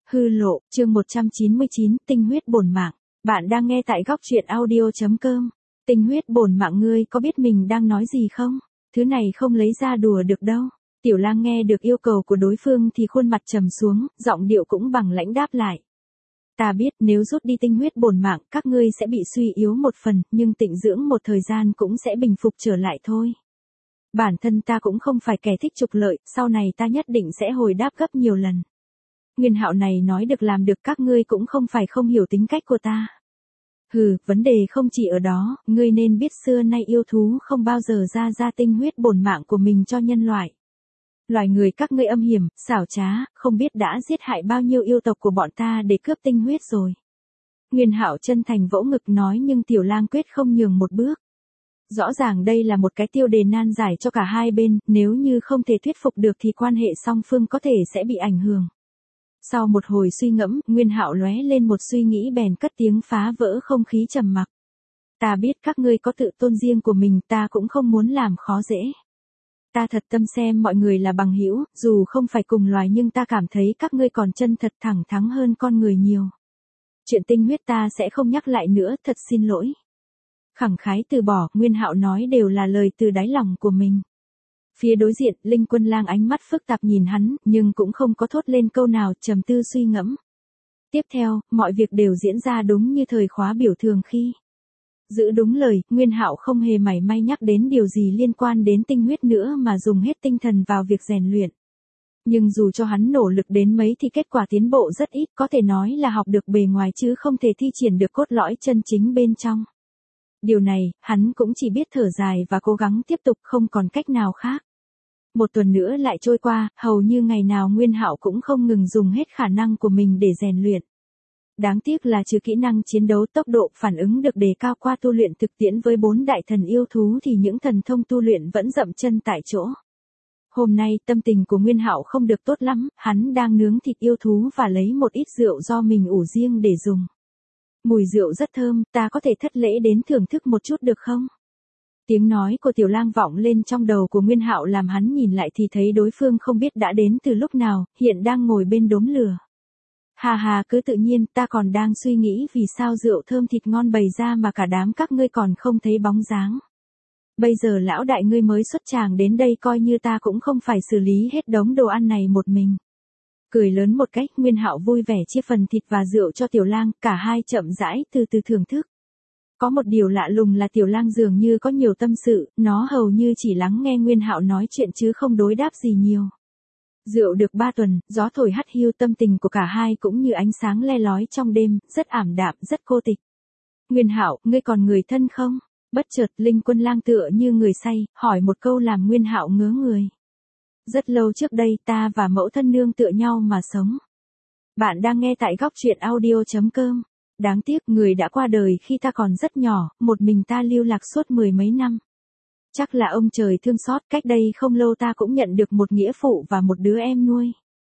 Hư lộ, chương 199, tinh huyết bổn mạng. Bạn đang nghe tại góc truyện audio.com. Tinh huyết bổn mạng, ngươi có biết mình đang nói gì không? Thứ này không lấy ra đùa được đâu. Tiểu Lang nghe được yêu cầu của đối phương thì khuôn mặt trầm xuống, giọng điệu cũng bằng lãnh đáp lại. Ta biết nếu rút đi tinh huyết bổn mạng, các ngươi sẽ bị suy yếu một phần, nhưng tịnh dưỡng một thời gian cũng sẽ bình phục trở lại thôi. Bản thân ta cũng không phải kẻ thích trục lợi, sau này ta nhất định sẽ hồi đáp gấp nhiều lần. Nguyên Hạo này nói được làm được, các ngươi cũng không phải không hiểu tính cách của ta. Hừ, vấn đề không chỉ ở đó, ngươi nên biết xưa nay yêu thú không bao giờ ra tinh huyết bổn mạng của mình cho nhân loại. Loài người các ngươi âm hiểm, xảo trá, không biết đã giết hại bao nhiêu yêu tộc của bọn ta để cướp tinh huyết rồi. Nguyên Hạo chân thành vỗ ngực nói, nhưng Tiểu Lang quyết không nhường một bước. Rõ ràng đây là một cái tiêu đề nan giải cho cả hai bên, nếu như không thể thuyết phục được thì quan hệ song phương có thể sẽ bị ảnh hưởng. Sau một hồi suy ngẫm, Nguyên Hạo lóe lên một suy nghĩ bèn cất tiếng phá vỡ không khí trầm mặc. Ta biết các ngươi có tự tôn riêng của mình, ta cũng không muốn làm khó dễ. Ta thật tâm xem mọi người là bằng hữu, dù không phải cùng loài nhưng ta cảm thấy các ngươi còn chân thật thẳng thắn hơn con người nhiều. Chuyện tinh huyết ta sẽ không nhắc lại nữa, thật xin lỗi. Khẳng khái từ bỏ, Nguyên Hạo nói đều là lời từ đáy lòng của mình. Phía đối diện, Linh Quân Lang ánh mắt phức tạp nhìn hắn, nhưng cũng không có thốt lên câu nào, trầm tư suy ngẫm. Tiếp theo, mọi việc đều diễn ra đúng như thời khóa biểu thường khi. Giữ đúng lời, Nguyên Hạo không hề mảy may nhắc đến điều gì liên quan đến tinh huyết nữa mà dùng hết tinh thần vào việc rèn luyện. Nhưng dù cho hắn nỗ lực đến mấy thì kết quả tiến bộ rất ít, có thể nói là học được bề ngoài chứ không thể thi triển được cốt lõi chân chính bên trong. Điều này, hắn cũng chỉ biết thở dài và cố gắng tiếp tục, không còn cách nào khác. Một tuần nữa lại trôi qua, hầu như ngày nào Nguyên Hạo cũng không ngừng dùng hết khả năng của mình để rèn luyện. Đáng tiếc là trừ kỹ năng chiến đấu, tốc độ phản ứng được đề cao qua tu luyện thực tiễn với 4 đại thần yêu thú thì những thần thông tu luyện vẫn dậm chân tại chỗ. Hôm nay tâm tình của Nguyên Hạo không được tốt lắm, hắn đang nướng thịt yêu thú và lấy một ít rượu do mình ủ riêng để dùng. Mùi rượu rất thơm, ta có thể thất lễ đến thưởng thức một chút được không? Tiếng nói của Tiểu Lang vọng lên trong đầu của Nguyên Hạo làm hắn nhìn lại thì thấy đối phương không biết đã đến từ lúc nào, hiện đang ngồi bên đống lửa. Hà hà, cứ tự nhiên, ta còn đang suy nghĩ vì sao rượu thơm thịt ngon bày ra mà cả đám các ngươi còn không thấy bóng dáng. Bây giờ lão đại ngươi mới xuất tràng đến đây, coi như ta cũng không phải xử lý hết đống đồ ăn này một mình. Cười lớn một cách, Nguyên Hạo vui vẻ chia phần thịt và rượu cho Tiểu Lang, cả hai chậm rãi từ từ thưởng thức. Có một điều lạ lùng là Tiểu Lang dường như có nhiều tâm sự, nó hầu như chỉ lắng nghe Nguyên Hạo nói chuyện chứ không đối đáp gì nhiều. Rượu được 3 tuần, gió thổi hắt hiu, tâm tình của cả hai cũng như ánh sáng le lói trong đêm, rất ảm đạm, rất cô tịch. Nguyên Hạo, ngươi còn người thân không? Bất chợt, Linh Quân Lang tựa như người say, hỏi một câu làm Nguyên Hạo ngớ người. Rất lâu trước đây, ta và mẫu thân nương tựa nhau mà sống. Bạn đang nghe tại góc truyện audio.com. Đáng tiếc người đã qua đời khi ta còn rất nhỏ, một mình ta lưu lạc suốt 10 mấy năm. Chắc là ông trời thương xót, cách đây không lâu ta cũng nhận được một nghĩa phụ và một đứa em nuôi.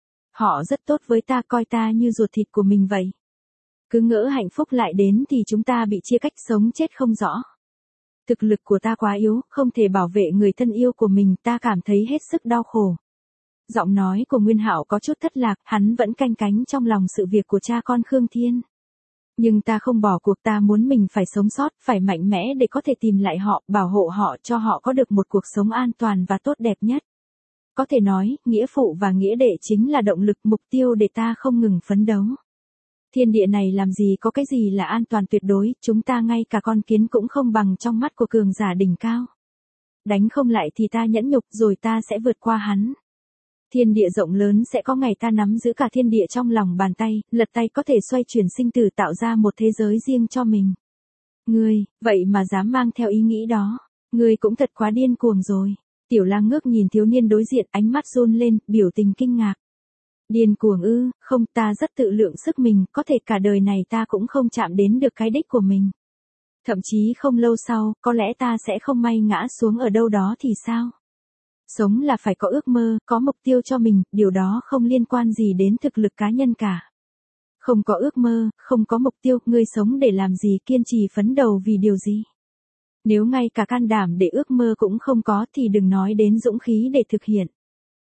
Họ rất tốt với ta, coi ta như ruột thịt của mình vậy. Cứ ngỡ hạnh phúc lại đến thì chúng ta bị chia cách, sống chết không rõ. Thực lực của ta quá yếu, không thể bảo vệ người thân yêu của mình, ta cảm thấy hết sức đau khổ. Giọng nói của Nguyên Hạo có chút thất lạc, hắn vẫn canh cánh trong lòng sự việc của cha con Khương Thiên. Nhưng ta không bỏ cuộc, ta muốn mình phải sống sót, phải mạnh mẽ để có thể tìm lại họ, bảo hộ họ, cho họ có được một cuộc sống an toàn và tốt đẹp nhất. Có thể nói, nghĩa phụ và nghĩa đệ chính là động lực, mục tiêu để ta không ngừng phấn đấu. Thiên địa này làm gì có cái gì là an toàn tuyệt đối, chúng ta ngay cả con kiến cũng không bằng trong mắt của cường giả đỉnh cao. Đánh không lại thì ta nhẫn nhục, rồi ta sẽ vượt qua hắn. Thiên địa rộng lớn, sẽ có ngày ta nắm giữ cả thiên địa trong lòng bàn tay, lật tay có thể xoay chuyển sinh tử, tạo ra một thế giới riêng cho mình. Ngươi, vậy mà dám mang theo ý nghĩ đó, ngươi cũng thật quá điên cuồng rồi. Tiểu Lang ngước nhìn thiếu niên đối diện, ánh mắt run lên, biểu tình kinh ngạc. Điên cuồng ư? Không, ta rất tự lượng sức mình, có thể cả đời này ta cũng không chạm đến được cái đích của mình. Thậm chí không lâu sau, có lẽ ta sẽ không may ngã xuống ở đâu đó thì sao? Sống là phải có ước mơ, có mục tiêu cho mình, điều đó không liên quan gì đến thực lực cá nhân cả. Không có ước mơ, không có mục tiêu, ngươi sống để làm gì, kiên trì phấn đấu vì điều gì? Nếu ngay cả can đảm để ước mơ cũng không có thì đừng nói đến dũng khí để thực hiện.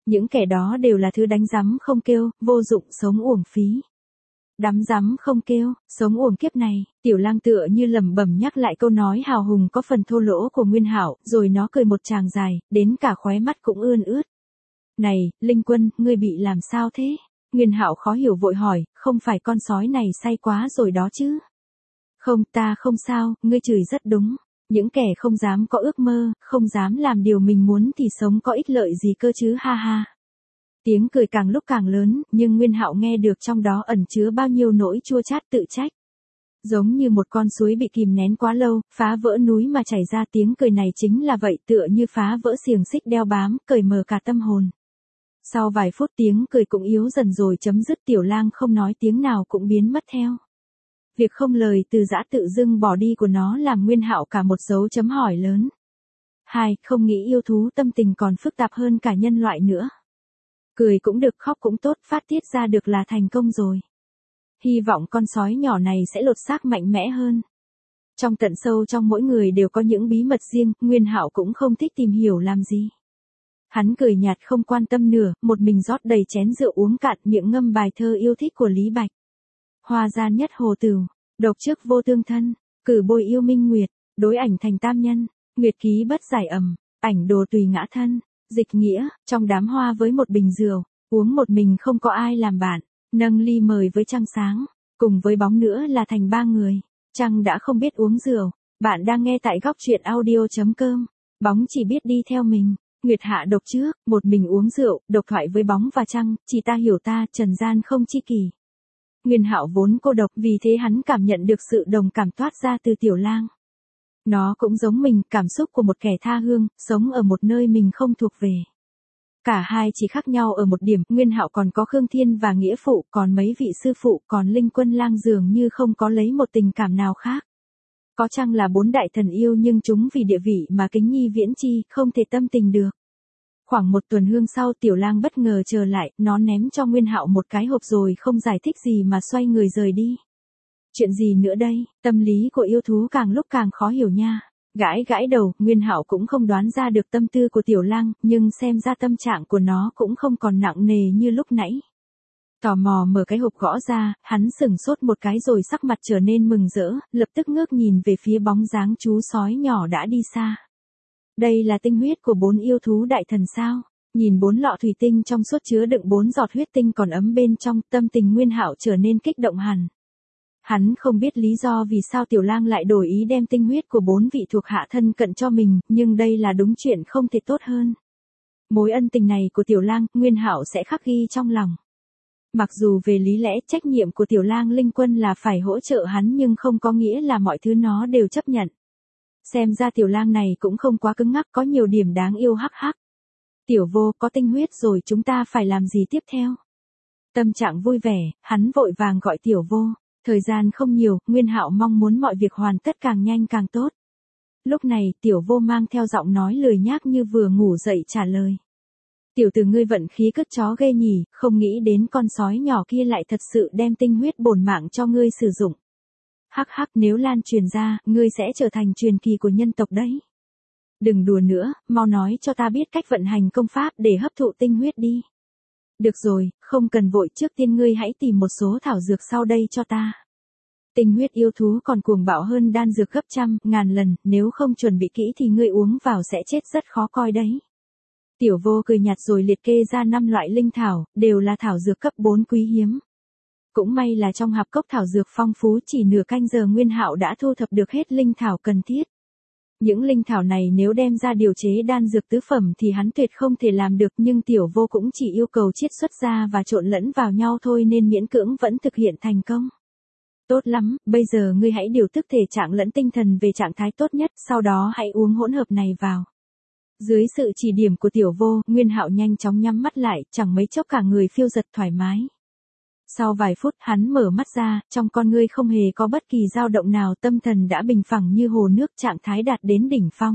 Những kẻ đó đều là thứ đánh rắm không kêu, vô dụng, sống uổng phí. Đắm rắm không kêu, sống uổng kiếp này. Tiểu Lang tựa như lẩm bẩm nhắc lại câu nói hào hùng có phần thô lỗ của Nguyên Hạo, rồi nó cười một tràng dài, đến cả khóe mắt cũng ươn ướt. Này, Linh Quân, ngươi bị làm sao thế? Nguyên Hạo khó hiểu vội hỏi, không phải con sói này say quá rồi đó chứ? Không, ta không sao, ngươi chửi rất đúng. Những kẻ không dám có ước mơ, không dám làm điều mình muốn thì sống có ích lợi gì cơ chứ, ha ha. Tiếng cười càng lúc càng lớn, nhưng Nguyên Hạo nghe được trong đó ẩn chứa bao nhiêu nỗi chua chát tự trách. Giống như một con suối bị kìm nén quá lâu, phá vỡ núi mà chảy ra, tiếng cười này chính là vậy, tựa như phá vỡ xiềng xích đeo bám, cởi mở cả tâm hồn. Sau vài phút tiếng cười cũng yếu dần rồi chấm dứt, Tiểu Lang không nói tiếng nào cũng biến mất theo. Việc không lời từ giã tự dưng bỏ đi của nó làm Nguyên Hạo cả một dấu chấm hỏi lớn. Không nghĩ yêu thú tâm tình còn phức tạp hơn cả nhân loại nữa. Cười cũng được, khóc cũng tốt, phát tiết ra được là thành công rồi. Hy vọng con sói nhỏ này sẽ lột xác mạnh mẽ hơn. Trong tận sâu trong mỗi người đều có những bí mật riêng, Nguyên Hạo cũng không thích tìm hiểu làm gì. Hắn cười nhạt không quan tâm nửa, một mình rót đầy chén rượu uống cạn, miệng ngâm bài thơ yêu thích của Lý Bạch. Hoa gian nhất hồ tửu, độc trước vô tương thân, cử bôi yêu minh nguyệt, đối ảnh thành tam nhân, nguyệt ký bất giải ẩm, ảnh đồ tùy ngã thân, dịch nghĩa, trong đám hoa với một bình rượu, uống một mình không có ai làm bạn, nâng ly mời với trăng sáng, cùng với bóng nữa là thành ba người, trăng đã không biết uống rượu, bạn đang nghe tại góc truyện audio.com, bóng chỉ biết đi theo mình. Nguyệt hạ độc trước, một mình uống rượu, độc thoại với bóng và trăng, chỉ ta hiểu ta, trần gian không chi kỷ. Nguyên Hạo vốn cô độc, vì thế hắn cảm nhận được sự đồng cảm toát ra từ Tiểu Lang. Nó cũng giống mình, cảm xúc của một kẻ tha hương, sống ở một nơi mình không thuộc về. Cả hai chỉ khác nhau ở một điểm, Nguyên Hạo còn có Khương Thiên và nghĩa phụ, còn mấy vị sư phụ, còn Linh Quân Lang dường như không có lấy một tình cảm nào khác. Có chăng là bốn đại thần yêu nhưng chúng vì địa vị mà kính nhi viễn chi, không thể tâm tình được. Khoảng một tuần hương sau, Tiểu Lang bất ngờ trở lại, nó ném cho Nguyên Hạo một cái hộp rồi không giải thích gì mà xoay người rời đi. Chuyện gì nữa đây, tâm lý của yêu thú càng lúc càng khó hiểu nha. Gãi gãi đầu, Nguyên Hạo cũng không đoán ra được tâm tư của Tiểu Lang, nhưng xem ra tâm trạng của nó cũng không còn nặng nề như lúc nãy. Tò mò mở cái hộp gõ ra, hắn sửng sốt một cái rồi sắc mặt trở nên mừng rỡ, lập tức ngước nhìn về phía bóng dáng chú sói nhỏ đã đi xa. Đây là tinh huyết của 4 yêu thú đại thần sao? Nhìn 4 lọ thủy tinh trong suốt chứa đựng 4 giọt huyết tinh còn ấm bên trong, tâm tình Nguyên Hạo trở nên kích động hẳn. Hắn không biết lý do vì sao Tiểu Lang lại đổi ý đem tinh huyết của 4 vị thuộc hạ thân cận cho mình, nhưng đây là đúng chuyện không thể tốt hơn. Mối ân tình này của Tiểu Lang, Nguyên Hạo sẽ khắc ghi trong lòng. Mặc dù về lý lẽ trách nhiệm của Tiểu Lang Linh Quân là phải hỗ trợ hắn nhưng không có nghĩa là mọi thứ nó đều chấp nhận. Xem ra Tiểu Lang này cũng không quá cứng ngắc, có nhiều điểm đáng yêu hắc hắc. Tiểu Vô, có tinh huyết rồi, chúng ta phải làm gì tiếp theo? Tâm trạng vui vẻ, hắn vội vàng gọi Tiểu Vô. Thời gian không nhiều, Nguyên Hạo mong muốn mọi việc hoàn tất càng nhanh càng tốt. Lúc này, Tiểu Vô mang theo giọng nói lười nhác như vừa ngủ dậy trả lời. Tiểu tử ngươi vận khí cất chó ghê nhỉ, không nghĩ đến con sói nhỏ kia lại thật sự đem tinh huyết bổn mạng cho ngươi sử dụng. Hắc hắc, nếu lan truyền ra, ngươi sẽ trở thành truyền kỳ của nhân tộc đấy. Đừng đùa nữa, mau nói cho ta biết cách vận hành công pháp để hấp thụ tinh huyết đi. Được rồi, không cần vội, trước tiên ngươi hãy tìm một số thảo dược sau đây cho ta. Tinh huyết yêu thú còn cuồng bạo hơn đan dược gấp trăm, ngàn lần, nếu không chuẩn bị kỹ thì ngươi uống vào sẽ chết rất khó coi đấy. Tiểu Vô cười nhạt rồi liệt kê ra 5 loại linh thảo, đều là thảo dược cấp 4 quý hiếm. Cũng may là trong hạp cốc thảo dược phong phú, chỉ nửa canh giờ Nguyên Hạo đã thu thập được hết linh thảo cần thiết. Những linh thảo này nếu đem ra điều chế đan dược tứ phẩm thì hắn tuyệt không thể làm được, nhưng Tiểu Vô cũng chỉ yêu cầu chiết xuất ra và trộn lẫn vào nhau thôi nên miễn cưỡng vẫn thực hiện thành công. Tốt lắm, bây giờ ngươi hãy điều tức thể trạng lẫn tinh thần về trạng thái tốt nhất, sau đó hãy uống hỗn hợp này vào. Dưới sự chỉ điểm của Tiểu Vô, Nguyên Hạo nhanh chóng nhắm mắt lại, chẳng mấy chốc cả người phiêu dật thoải mái. Sau vài phút hắn mở mắt ra, trong con ngươi không hề có bất kỳ dao động nào, tâm thần đã bình phẳng như hồ nước, trạng thái đạt đến đỉnh phong.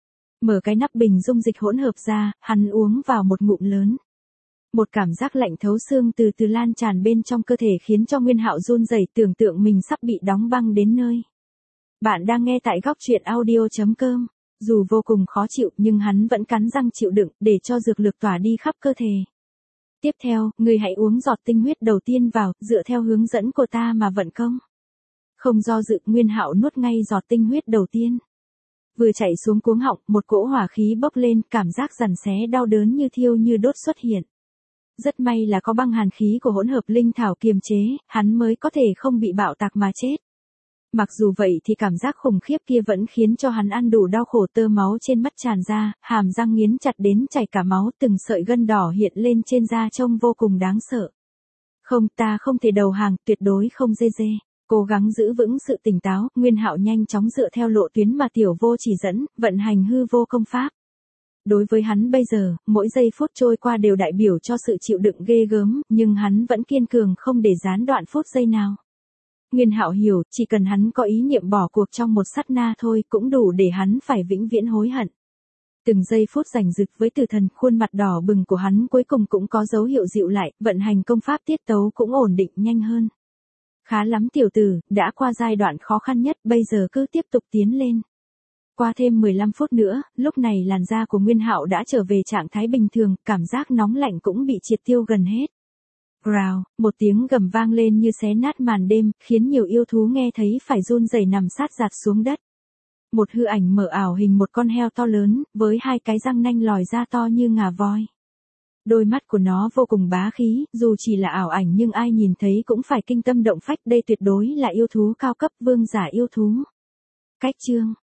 Mở cái nắp bình dung dịch hỗn hợp ra, hắn uống vào một ngụm lớn. Một cảm giác lạnh thấu xương từ từ lan tràn bên trong cơ thể khiến cho Nguyên Hạo run rẩy, tưởng tượng mình sắp bị đóng băng đến nơi. Bạn đang nghe tại góc truyện audio.com. Dù vô cùng khó chịu nhưng hắn vẫn cắn răng chịu đựng để cho dược lực tỏa đi khắp cơ thể. Tiếp theo, ngươi hãy uống giọt tinh huyết đầu tiên vào, dựa theo hướng dẫn của ta mà vận công. Không do dự, Nguyên Hạo nuốt ngay giọt tinh huyết đầu tiên. Vừa chảy xuống cuống họng, một cỗ hỏa khí bốc lên, cảm giác giằn xé đau đớn như thiêu như đốt xuất hiện. Rất may là có băng hàn khí của hỗn hợp linh thảo kiềm chế, hắn mới có thể không bị bạo tạc mà chết. Mặc dù vậy thì cảm giác khủng khiếp kia vẫn khiến cho hắn ăn đủ đau khổ, tơ máu trên mắt tràn ra, hàm răng nghiến chặt đến chảy cả máu, từng sợi gân đỏ hiện lên trên da trông vô cùng đáng sợ. Không, ta không thể đầu hàng, tuyệt đối không dê dê. Cố gắng giữ vững sự tỉnh táo, Nguyên Hạo nhanh chóng dựa theo lộ tuyến mà Tiểu Vô chỉ dẫn, vận hành hư vô công pháp. Đối với hắn bây giờ, mỗi giây phút trôi qua đều đại biểu cho sự chịu đựng ghê gớm, nhưng hắn vẫn kiên cường không để gián đoạn phút giây nào. Nguyên Hạo hiểu, chỉ cần hắn có ý niệm bỏ cuộc trong một sát na thôi cũng đủ để hắn phải vĩnh viễn hối hận. Từng giây phút rành rực với tử thần, khuôn mặt đỏ bừng của hắn cuối cùng cũng có dấu hiệu dịu lại, vận hành công pháp tiết tấu cũng ổn định nhanh hơn. Khá lắm tiểu tử, đã qua giai đoạn khó khăn nhất, bây giờ cứ tiếp tục tiến lên. Qua thêm 15 phút nữa, lúc này làn da của Nguyên Hạo đã trở về trạng thái bình thường, cảm giác nóng lạnh cũng bị triệt tiêu gần hết. Rào, một tiếng gầm vang lên như xé nát màn đêm, khiến nhiều yêu thú nghe thấy phải run rẩy nằm sát giạt xuống đất. Một hư ảnh mở ảo hình một con heo to lớn, với hai cái răng nanh lòi ra to như ngà voi. Đôi mắt của nó vô cùng bá khí, dù chỉ là ảo ảnh nhưng ai nhìn thấy cũng phải kinh tâm động phách, đây tuyệt đối là yêu thú cao cấp, vương giả yêu thú. Cách chương